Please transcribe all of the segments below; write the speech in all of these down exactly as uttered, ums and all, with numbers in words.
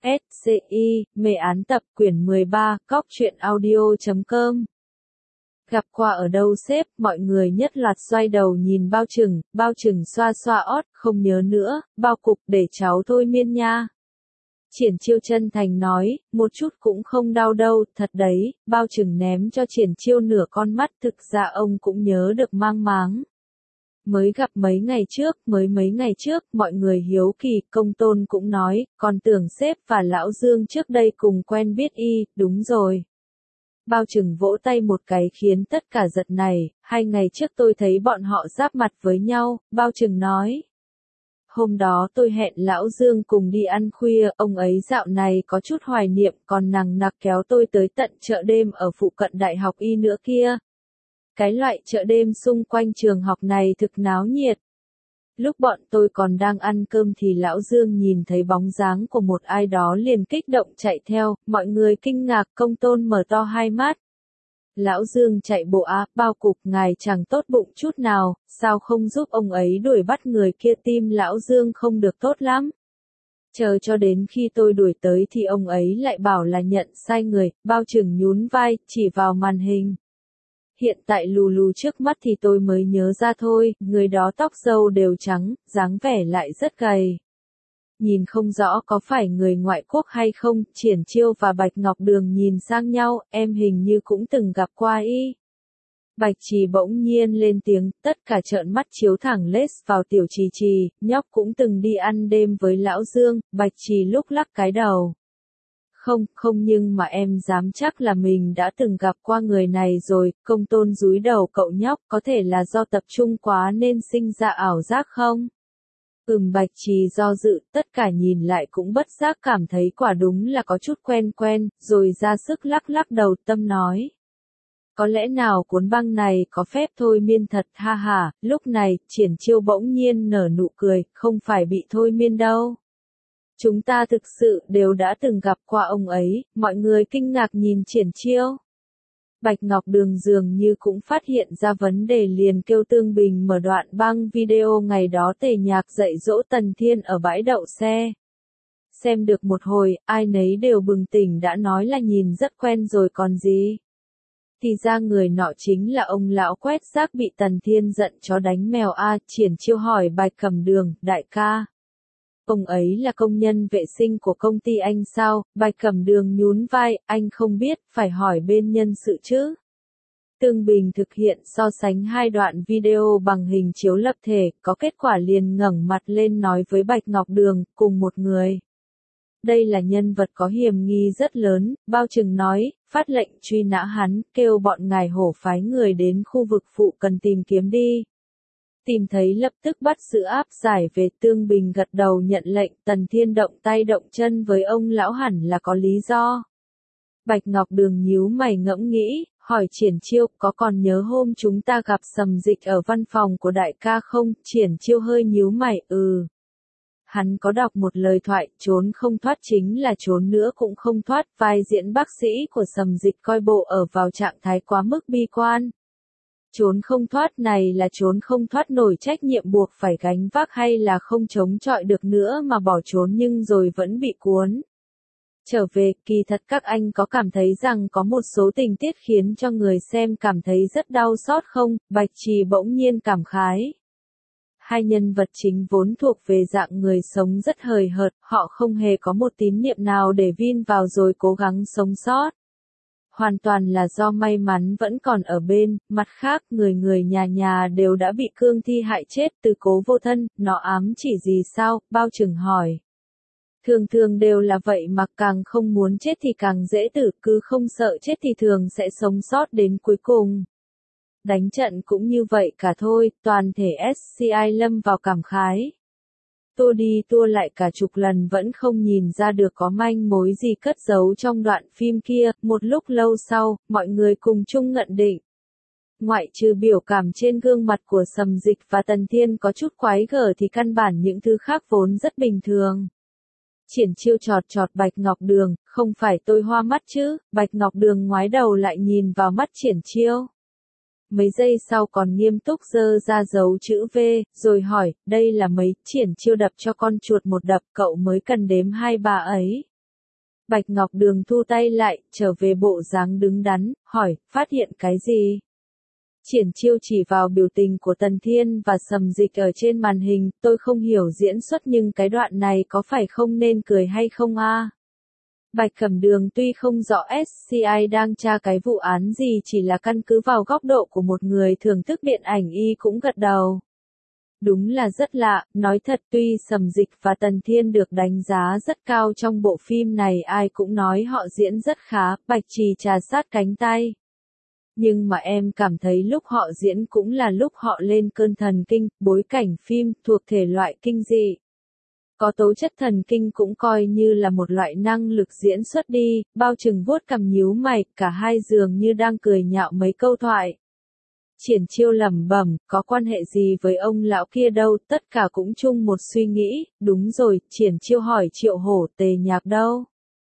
S C I, mê án tập quyển mười ba, cóc truyện audio chấm com. Gặp qua ở đâu sếp, mọi người nhất loạt xoay đầu nhìn Bao Trừng, Bao Trừng xoa xoa ót, không nhớ nữa, Bao cục để cháu thôi miên nha. Triển Chiêu chân thành nói, một chút cũng không đau đâu, thật đấy, Bao Trừng ném cho Triển Chiêu nửa con mắt, thực ra ông cũng nhớ được mang máng. Mới gặp mấy ngày trước, mới mấy ngày trước, mọi người hiếu kỳ, Công Tôn cũng nói, còn tưởng sếp và Lão Dương trước đây cùng quen biết y, đúng rồi. Bao Trừng vỗ tay một cái khiến tất cả giật này, hai ngày trước tôi thấy bọn họ giáp mặt với nhau, Bao Trừng nói. Hôm đó tôi hẹn Lão Dương cùng đi ăn khuya, ông ấy dạo này có chút hoài niệm còn nằng nặc kéo tôi tới tận chợ đêm ở phụ cận Đại học Y nữa kia. Cái loại chợ đêm xung quanh trường học này thực náo nhiệt. Lúc bọn tôi còn đang ăn cơm thì Lão Dương nhìn thấy bóng dáng của một ai đó liền kích động chạy theo, mọi người kinh ngạc. Công Tôn mở to hai mắt. Lão Dương chạy bộ á, Bao cục ngài chẳng tốt bụng chút nào, sao không giúp ông ấy đuổi bắt người kia, tim Lão Dương không được tốt lắm. Chờ cho đến khi tôi đuổi tới thì ông ấy lại bảo là nhận sai người, Bao Trừng nhún vai, chỉ vào màn hình. Hiện tại lù lù trước mắt thì tôi mới nhớ ra thôi, người đó tóc râu đều trắng, dáng vẻ lại rất gầy. Nhìn không rõ có phải người ngoại quốc hay không, Triển Chiêu và Bạch Ngọc Đường nhìn sang nhau, em hình như cũng từng gặp qua y. Bạch Trì bỗng nhiên lên tiếng, tất cả trợn mắt chiếu thẳng lết vào Tiểu Trì Trì, nhóc cũng từng đi ăn đêm với Lão Dương, Bạch Trì lúc lắc cái đầu. Không, không nhưng mà em dám chắc là mình đã từng gặp qua người này rồi. Công Tôn dúi đầu cậu nhóc, có thể là do tập trung quá nên sinh ra ảo giác không? Ừm, Bạch Trì do dự, tất cả nhìn lại cũng bất giác cảm thấy quả đúng là có chút quen quen, rồi ra sức lắc lắc đầu, Tâm nói. Có lẽ nào cuốn băng này có phép thôi miên thật, ha ha. Lúc này, Triển Chiêu bỗng nhiên nở nụ cười, không phải bị thôi miên đâu. Chúng ta thực sự đều đã từng gặp qua ông ấy, mọi người kinh ngạc nhìn Triển Chiêu. Bạch Ngọc Đường dường như cũng phát hiện ra vấn đề liền kêu Tương Bình mở đoạn băng video ngày đó Tề Nhạc dạy dỗ Tần Thiên ở bãi đậu xe. Xem được một hồi, ai nấy đều bừng tỉnh đã nói là nhìn rất quen rồi còn gì. Thì ra người nọ chính là ông lão quét rác bị Tần Thiên giận chó đánh mèo a. Triển Chiêu hỏi Bạch Cẩm Đường, đại ca. Ông ấy là công nhân vệ sinh của công ty anh sao? Bạch Cẩm Đường nhún vai, anh không biết, phải hỏi bên nhân sự chứ. Tương Bình thực hiện so sánh hai đoạn video bằng hình chiếu lập thể, có kết quả liền ngẩng mặt lên nói với Bạch Ngọc Đường, cùng một người. Đây là nhân vật có hiểm nghi rất lớn, Bao Trừng nói, phát lệnh truy nã hắn, kêu bọn ngài hổ phái người đến khu vực phụ cần tìm kiếm đi. Tìm thấy lập tức bắt giữ áp giải về. Tương Bình gật đầu nhận lệnh, Tần Thiên động tay động chân với ông lão hẳn là có lý do. Bạch Ngọc Đường nhíu mày ngẫm nghĩ, hỏi Triển Chiêu, có còn nhớ hôm chúng ta gặp Sầm Dịch ở văn phòng của đại ca không? Triển Chiêu hơi nhíu mày, ừ. Hắn có đọc một lời thoại, trốn không thoát chính là trốn nữa cũng không thoát, vai diễn bác sĩ của Sầm Dịch coi bộ ở vào trạng thái quá mức bi quan. Trốn không thoát này là trốn không thoát nổi trách nhiệm buộc phải gánh vác hay là không chống chọi được nữa mà bỏ trốn nhưng rồi vẫn bị cuốn. Trở về, kỳ thật các anh có cảm thấy rằng có một số tình tiết khiến cho người xem cảm thấy rất đau xót không? Bạch Trì bỗng nhiên cảm khái. Hai nhân vật chính vốn thuộc về dạng người sống rất hời hợt, họ không hề có một tín niệm nào để vin vào rồi cố gắng sống sót. Hoàn toàn là do may mắn vẫn còn ở bên, mặt khác người người nhà nhà đều đã bị cương thi hại chết, từ cố vô thân, nó ám chỉ gì sao? Bao Trừng hỏi. Thường thường đều là vậy mà càng không muốn chết thì càng dễ tử, cứ không sợ chết thì thường sẽ sống sót đến cuối cùng. Đánh trận cũng như vậy cả thôi, toàn thể ét xê i lâm vào cảm khái. Tua đi tua lại cả chục lần vẫn không nhìn ra được có manh mối gì cất giấu trong đoạn phim kia. Một lúc lâu sau, mọi người cùng chung nhận định. Ngoại trừ biểu cảm trên gương mặt của Sầm Dịch và Tần Thiên có chút quái gở thì căn bản những thứ khác vốn rất bình thường. Triển Chiêu chọt chọt Bạch Ngọc Đường, không phải tôi hoa mắt chứ? Bạch Ngọc Đường ngoái đầu lại nhìn vào mắt Triển Chiêu. Mấy giây sau còn nghiêm túc giơ ra dấu chữ V, rồi hỏi, đây là mấy? Triển Chiêu đập cho con chuột một đập, cậu mới cần đếm hai ba ấy. Bạch Ngọc Đường thu tay lại, trở về bộ dáng đứng đắn, hỏi, phát hiện cái gì? Triển Chiêu chỉ vào biểu tình của Tần Thiên và Sầm Dịch ở trên màn hình, tôi không hiểu diễn xuất nhưng cái đoạn này có phải không nên cười hay không a? Bạch Cẩm Đường tuy không rõ ét xê i đang tra cái vụ án gì, chỉ là căn cứ vào góc độ của một người thưởng thức điện ảnh y cũng gật đầu. Đúng là rất lạ, nói thật tuy Sầm Dịch và Tần Thiên được đánh giá rất cao trong bộ phim này, ai cũng nói họ diễn rất khá, Bạch Trì trà sát cánh tay. Nhưng mà em cảm thấy lúc họ diễn cũng là lúc họ lên cơn thần kinh, bối cảnh phim thuộc thể loại kinh dị. Có tố chất thần kinh cũng coi như là một loại năng lực diễn xuất đi, Bao Trừng vuốt cằm nhíu mày, cả hai dường như đang cười nhạo mấy câu thoại. Triển Chiêu lẩm bẩm, có quan hệ gì với ông lão kia đâu, tất cả cũng chung một suy nghĩ, đúng rồi, Triển Chiêu hỏi Triệu Hổ, Tề Nhạc đâu?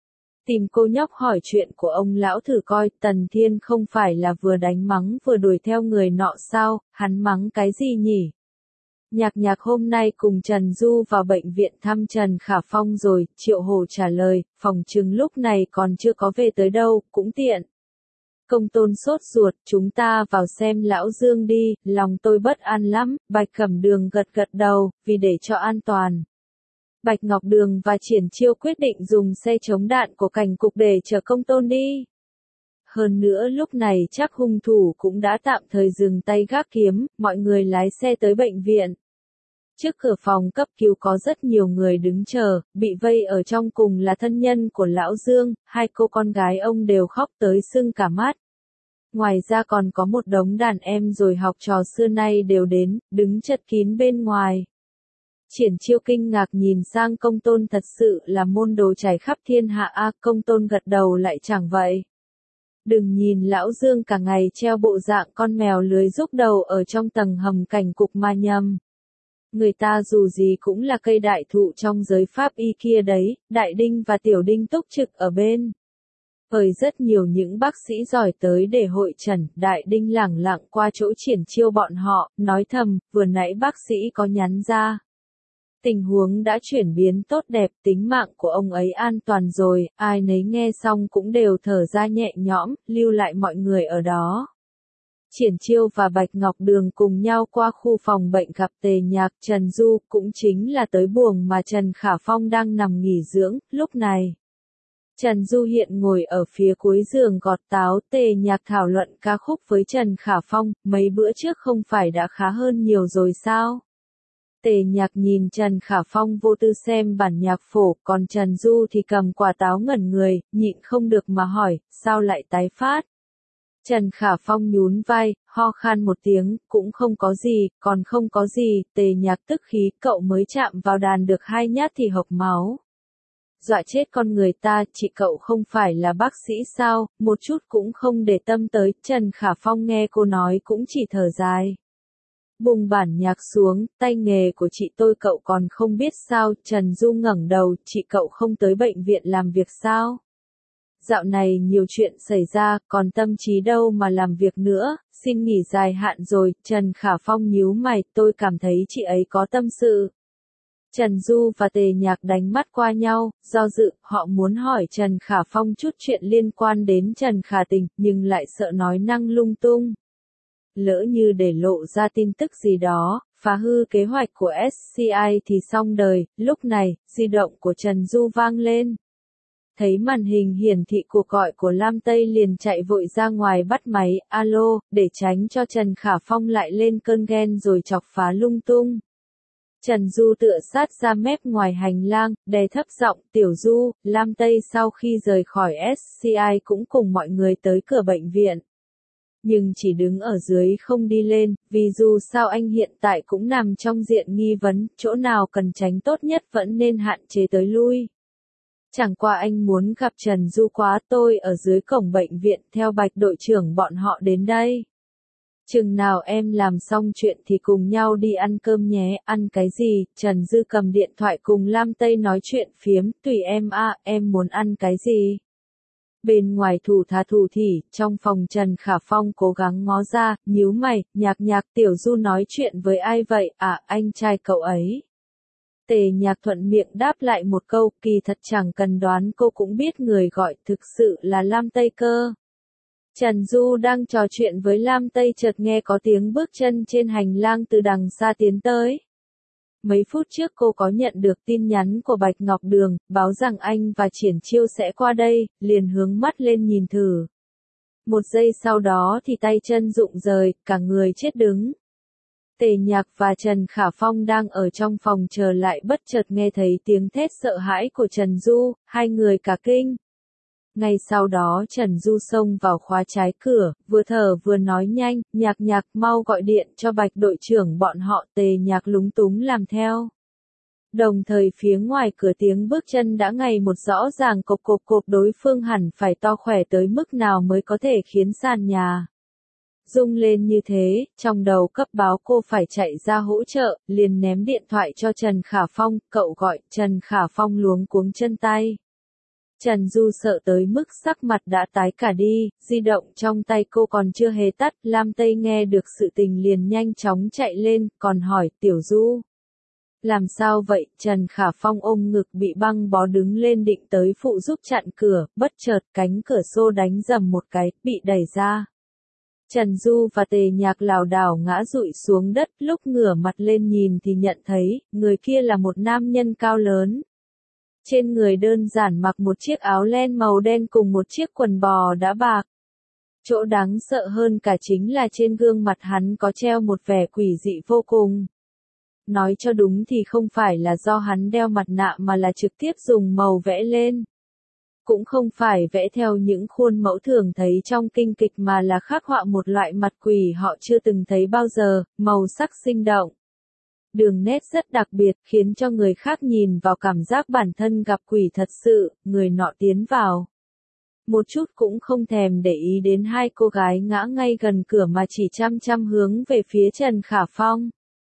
Tìm cô nhóc hỏi chuyện của ông lão thử coi, Tần Thiên không phải là vừa đánh mắng vừa đuổi theo người nọ sao, hắn mắng cái gì nhỉ? Nhạc Nhạc hôm nay cùng Trần Du vào bệnh viện thăm Trần Khả Phong rồi, Triệu Hổ trả lời, phòng trừng lúc này còn chưa có về tới đâu, cũng tiện. Công Tôn sốt ruột, chúng ta vào xem lão Dương đi, lòng tôi bất an lắm, Bạch Cẩm Đường gật gật đầu, vì để cho an toàn. Bạch Ngọc Đường và Triển Chiêu quyết định dùng xe chống đạn của cảnh cục để chở Công Tôn đi. Hơn nữa lúc này chắc hung thủ cũng đã tạm thời dừng tay gác kiếm, mọi người lái xe tới bệnh viện. Trước cửa phòng cấp cứu có rất nhiều người đứng chờ, bị vây ở trong cùng là thân nhân của Lão Dương, hai cô con gái ông đều khóc tới sưng cả mắt. Ngoài ra còn có một đống đàn em rồi học trò xưa nay đều đến, đứng chật kín bên ngoài. Triển Chiêu kinh ngạc nhìn sang Công Tôn, thật sự là môn đồ chảy khắp thiên hạ a, Công Tôn gật đầu lại chẳng vậy. Đừng nhìn Lão Dương cả ngày treo bộ dạng con mèo lưới rúc đầu ở trong tầng hầm cảnh cục mà nhầm. Người ta dù gì cũng là cây đại thụ trong giới pháp y kia đấy, Đại Đinh và Tiểu Đinh túc trực ở bên. Hời rất nhiều những bác sĩ giỏi tới để hội trần, Đại Đinh lẳng lặng qua chỗ Triển Chiêu bọn họ, nói thầm, vừa nãy bác sĩ có nhắn ra. Tình huống đã chuyển biến tốt đẹp, tính mạng của ông ấy an toàn rồi, ai nấy nghe xong cũng đều thở ra nhẹ nhõm, lưu lại mọi người ở đó. Triển Chiêu và Bạch Ngọc Đường cùng nhau qua khu phòng bệnh gặp Tề Nhạc, Trần Du, cũng chính là tới buồng mà Trần Khả Phong đang nằm nghỉ dưỡng, lúc này. Trần Du hiện ngồi ở phía cuối giường gọt táo, Tề Nhạc thảo luận ca khúc với Trần Khả Phong, mấy bữa trước không phải đã khá hơn nhiều rồi sao? Tề Nhạc nhìn Trần Khả Phong vô tư xem bản nhạc phổ, còn Trần Du thì cầm quả táo ngẩn người, nhịn không được mà hỏi, sao lại tái phát? Trần Khả Phong nhún vai, ho khan một tiếng, cũng không có gì, còn không có gì, Tề Nhạc tức khí, cậu mới chạm vào đàn được hai nhát thì hộc máu. Dọa chết con người ta, chị cậu không phải là bác sĩ sao, một chút cũng không để tâm tới, Trần Khả Phong nghe cô nói cũng chỉ thở dài. Bùng bản nhạc xuống, tay nghề của chị tôi cậu còn không biết sao, Trần Du ngẩng đầu, chị cậu không tới bệnh viện làm việc sao? Dạo này nhiều chuyện xảy ra, còn tâm trí đâu mà làm việc nữa, xin nghỉ dài hạn rồi, Trần Khả Phong nhíu mày, tôi cảm thấy chị ấy có tâm sự. Trần Du và Tề Nhạc đánh mắt qua nhau, do dự, họ muốn hỏi Trần Khả Phong chút chuyện liên quan đến Trần Khả Tình, nhưng lại sợ nói năng lung tung. Lỡ như để lộ ra tin tức gì đó, phá hư kế hoạch của ét xê i thì xong đời, lúc này, di động của Trần Du vang lên. Thấy màn hình hiển thị cuộc gọi của Lam Tây liền chạy vội ra ngoài bắt máy, alo, để tránh cho Trần Khả Phong lại lên cơn ghen rồi chọc phá lung tung. Trần Du tựa sát ra mép ngoài hành lang, đè thấp giọng, Tiểu Du, Lam Tây sau khi rời khỏi ét xê i cũng cùng mọi người tới cửa bệnh viện. Nhưng chỉ đứng ở dưới không đi lên, vì dù sao anh hiện tại cũng nằm trong diện nghi vấn, chỗ nào cần tránh tốt nhất vẫn nên hạn chế tới lui. Chẳng qua anh muốn gặp Trần Du quá, tôi ở dưới cổng bệnh viện theo Bạch đội trưởng bọn họ đến đây. Chừng nào em làm xong chuyện thì cùng nhau đi ăn cơm nhé, ăn cái gì? Trần Dư cầm điện thoại cùng Lam Tây nói chuyện phiếm, tùy em a, em muốn ăn cái gì? Bên ngoài thủ thà thủ thỉ, trong phòng Trần Khả Phong cố gắng ngó ra, nhíu mày, Nhạc Nhạc, Tiểu Du nói chuyện với ai vậy? À, anh trai cậu ấy. Tề Nhạc thuận miệng đáp lại một câu, kỳ thật chẳng cần đoán cô cũng biết người gọi thực sự là Lam Tây cơ. Trần Du đang trò chuyện với Lam Tây chợt nghe có tiếng bước chân trên hành lang từ đằng xa tiến tới. Mấy phút trước cô có nhận được tin nhắn của Bạch Ngọc Đường, báo rằng anh và Triển Chiêu sẽ qua đây, liền hướng mắt lên nhìn thử. Một giây sau đó thì tay chân rụng rời, cả người chết đứng. Tề Nhạc và Trần Khả Phong đang ở trong phòng chờ lại bất chợt nghe thấy tiếng thét sợ hãi của Trần Du, hai người cả kinh. Ngay sau đó Trần Du xông vào khóa trái cửa, vừa thở vừa nói nhanh, Nhạc Nhạc mau gọi điện cho Bạch đội trưởng bọn họ. Tề Nhạc lúng túng làm theo. Đồng thời phía ngoài cửa tiếng bước chân đã ngày một rõ ràng, cộp cộp cộp, đối phương hẳn phải to khỏe tới mức nào mới có thể khiến sàn nhà rung lên như thế. Trong đầu cấp báo cô phải chạy ra hỗ trợ, liền ném điện thoại cho Trần Khả Phong, cậu gọi. Trần Khả Phong luống cuống chân tay. Trần Du sợ tới mức sắc mặt đã tái cả đi, di động trong tay cô còn chưa hề tắt. Lam Tây nghe được sự tình liền nhanh chóng chạy lên, còn hỏi, Tiểu Du. Làm sao vậy? Trần Khả Phong ôm ngực bị băng bó đứng lên định tới phụ giúp chặn cửa, bất chợt cánh cửa xô đánh rầm một cái, bị đẩy ra. Trần Du và Tề Nhạc lảo đảo ngã rụi xuống đất, lúc ngửa mặt lên nhìn thì nhận thấy, người kia là một nam nhân cao lớn. Trên người đơn giản mặc một chiếc áo len màu đen cùng một chiếc quần bò đã bạc. Chỗ đáng sợ hơn cả chính là trên gương mặt hắn có treo một vẻ quỷ dị vô cùng. Nói cho đúng thì không phải là do hắn đeo mặt nạ mà là trực tiếp dùng màu vẽ lên. Cũng không phải vẽ theo những khuôn mẫu thường thấy trong kinh kịch mà là khắc họa một loại mặt quỷ họ chưa từng thấy bao giờ, màu sắc sinh động. Đường nét rất đặc biệt, khiến cho người khác nhìn vào cảm giác bản thân gặp quỷ thật sự. Người nọ tiến vào. Một chút cũng không thèm để ý đến hai cô gái ngã ngay gần cửa mà chỉ chăm chăm hướng về phía Trần Khả Phong.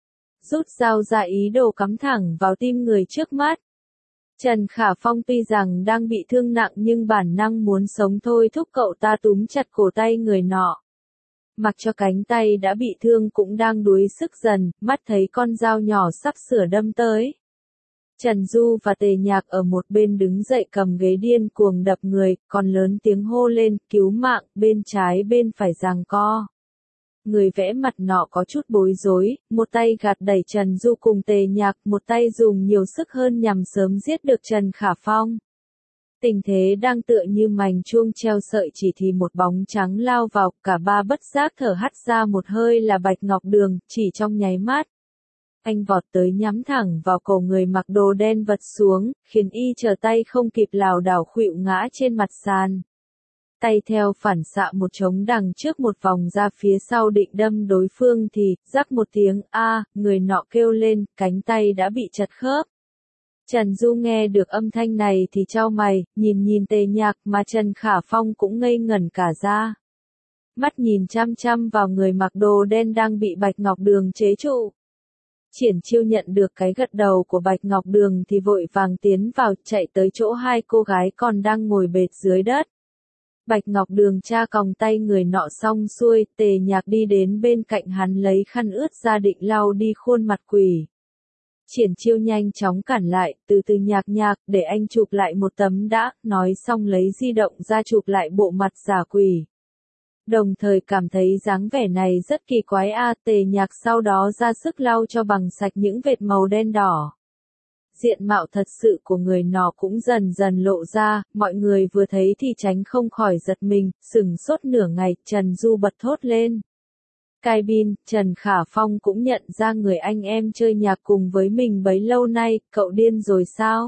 Rút dao ra ý đồ cắm thẳng vào tim người trước mắt. Trần Khả Phong tuy rằng đang bị thương nặng nhưng bản năng muốn sống thôi thúc cậu ta túm chặt cổ tay người nọ. Mặc cho cánh tay đã bị thương cũng đang đuối sức dần, mắt thấy con dao nhỏ sắp sửa đâm tới. Trần Du và Tề Nhạc ở một bên đứng dậy cầm ghế điên cuồng đập người, còn lớn tiếng hô lên, cứu mạng, bên trái bên phải giằng co. Người vẽ mặt nọ có chút bối rối, một tay gạt đẩy Trần Du cùng Tề Nhạc, một tay dùng nhiều sức hơn nhằm sớm giết được Trần Khả Phong. Tình thế đang tựa như mành chuông treo sợi chỉ thì một bóng trắng lao vào, cả ba bất giác thở hắt ra một hơi là Bạch Ngọc Đường, chỉ trong nháy mắt. Anh vọt tới nhắm thẳng vào cổ người mặc đồ đen vật xuống, khiến y trở tay không kịp lảo đảo khuỵu ngã trên mặt sàn. Tay theo phản xạ một trống đằng trước một vòng ra phía sau định đâm đối phương thì, rắc một tiếng, a, người nọ kêu lên, cánh tay đã bị chật khớp. Trần Du nghe được âm thanh này thì chau mày, nhìn nhìn Tề Nhạc mà Trần Khả Phong cũng ngây ngẩn cả ra. Mắt nhìn chăm chăm vào người mặc đồ đen đang bị Bạch Ngọc Đường chế trụ. Triển Chiêu nhận được cái gật đầu của Bạch Ngọc Đường thì vội vàng tiến vào, chạy tới chỗ hai cô gái còn đang ngồi bệt dưới đất. Bạch Ngọc Đường tra còng tay người nọ xong xuôi, Tề Nhạc đi đến bên cạnh hắn lấy khăn ướt ra định lau đi khuôn mặt quỷ. Triển Chiêu nhanh chóng cản lại, từ từ Nhạc Nhạc, để anh chụp lại một tấm đã, nói xong lấy di động ra chụp lại bộ mặt giả quỷ. Đồng thời cảm thấy dáng vẻ này rất kỳ quái a. Tề Nhạc sau đó ra sức lau cho bằng sạch những vệt màu đen đỏ. Diện mạo thật sự của người nọ cũng dần dần lộ ra, mọi người vừa thấy thì tránh không khỏi giật mình, sửng sốt nửa ngày, Trần Du bật thốt lên. Cabin, Trần Khả Phong cũng nhận ra người anh em chơi nhạc cùng với mình bấy lâu nay, cậu điên rồi sao?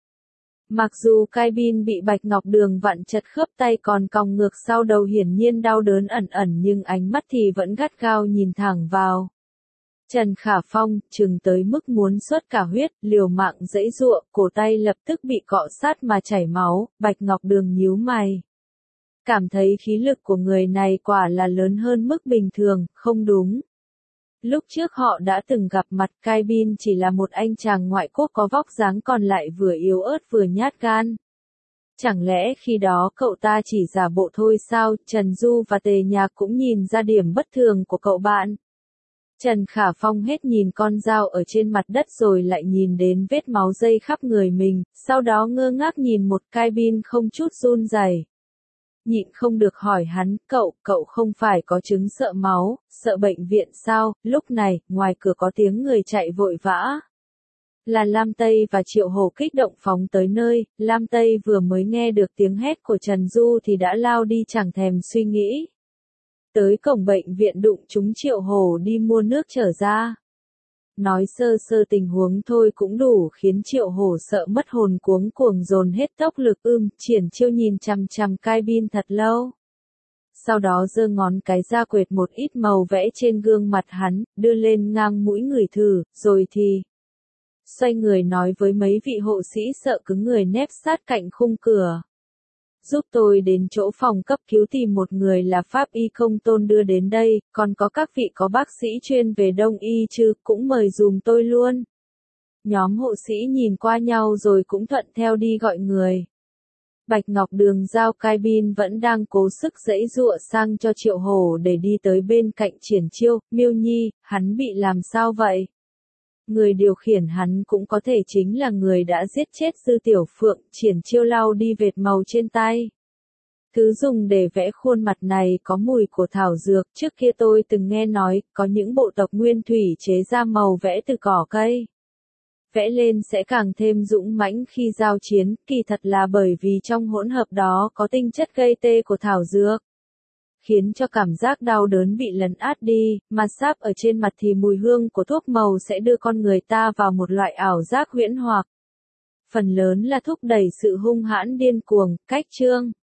Mặc dù Cabin bị Bạch Ngọc Đường vặn chật khớp tay còn còng ngược sau đầu hiển nhiên đau đớn ẩn ẩn nhưng ánh mắt thì vẫn gắt gao nhìn thẳng vào. Trần Khả Phong, chừng tới mức muốn xuất cả huyết, liều mạng giãy giụa, cổ tay lập tức bị cọ sát mà chảy máu, Bạch Ngọc Đường nhíu mày. Cảm thấy khí lực của người này quả là lớn hơn mức bình thường, không đúng. Lúc trước họ đã từng gặp mặt, Cabin chỉ là một anh chàng ngoại quốc có vóc dáng còn lại vừa yếu ớt vừa nhát gan. Chẳng lẽ khi đó cậu ta chỉ giả bộ thôi sao? Trần Du và Tề Nhạc cũng nhìn ra điểm bất thường của cậu bạn. Trần Khả Phong hết nhìn con dao ở trên mặt đất rồi lại nhìn đến vết máu dây khắp người mình, sau đó ngơ ngác nhìn một cabin không chút run rẩy. Nhịn không được hỏi hắn, cậu, cậu không phải có chứng sợ máu, sợ bệnh viện sao? Lúc này, ngoài cửa có tiếng người chạy vội vã. Là Lam Tây và Triệu Hổ kích động phóng tới nơi, Lam Tây vừa mới nghe được tiếng hét của Trần Du thì đã lao đi chẳng thèm suy nghĩ. Tới cổng bệnh viện đụng chúng Triệu Hổ đi mua nước trở ra. Nói sơ sơ tình huống thôi cũng đủ khiến Triệu Hổ sợ mất hồn cuống cuồng dồn hết tốc lực ưm, Triển Chiêu nhìn chằm chằm cabin thật lâu. Sau đó giơ ngón cái ra quệt một ít màu vẽ trên gương mặt hắn, đưa lên ngang mũi người thử, rồi thì xoay người nói với mấy vị hộ sĩ sợ cứng người nép sát cạnh khung cửa. Giúp tôi đến chỗ phòng cấp cứu tìm một người là pháp y công tôn đưa đến đây, còn có các vị có bác sĩ chuyên về đông y chứ, cũng mời dùm tôi luôn. Nhóm hộ sĩ nhìn qua nhau rồi cũng thuận theo đi gọi người. Bạch Ngọc Đường giao cabin vẫn đang cố sức giãy giụa sang cho Triệu Hổ để đi tới bên cạnh Triển Chiêu, Miêu Nhi, hắn bị làm sao vậy? Người điều khiển hắn cũng có thể chính là người đã giết chết Dư Tiểu Phượng, Triển Chiêu lau đi vệt màu trên tay. Thứ dùng để vẽ khuôn mặt này có mùi của thảo dược, trước kia tôi từng nghe nói, có những bộ tộc nguyên thủy chế ra màu vẽ từ cỏ cây. Vẽ lên sẽ càng thêm dũng mãnh khi giao chiến, kỳ thật là bởi vì trong hỗn hợp đó có tinh chất gây tê của thảo dược. Khiến cho cảm giác đau đớn bị lấn át đi, mà sáp ở trên mặt thì mùi hương của thuốc màu sẽ đưa con người ta vào một loại ảo giác huyễn hoặc. Phần lớn là thúc đẩy sự hung hãn điên cuồng, cách chương.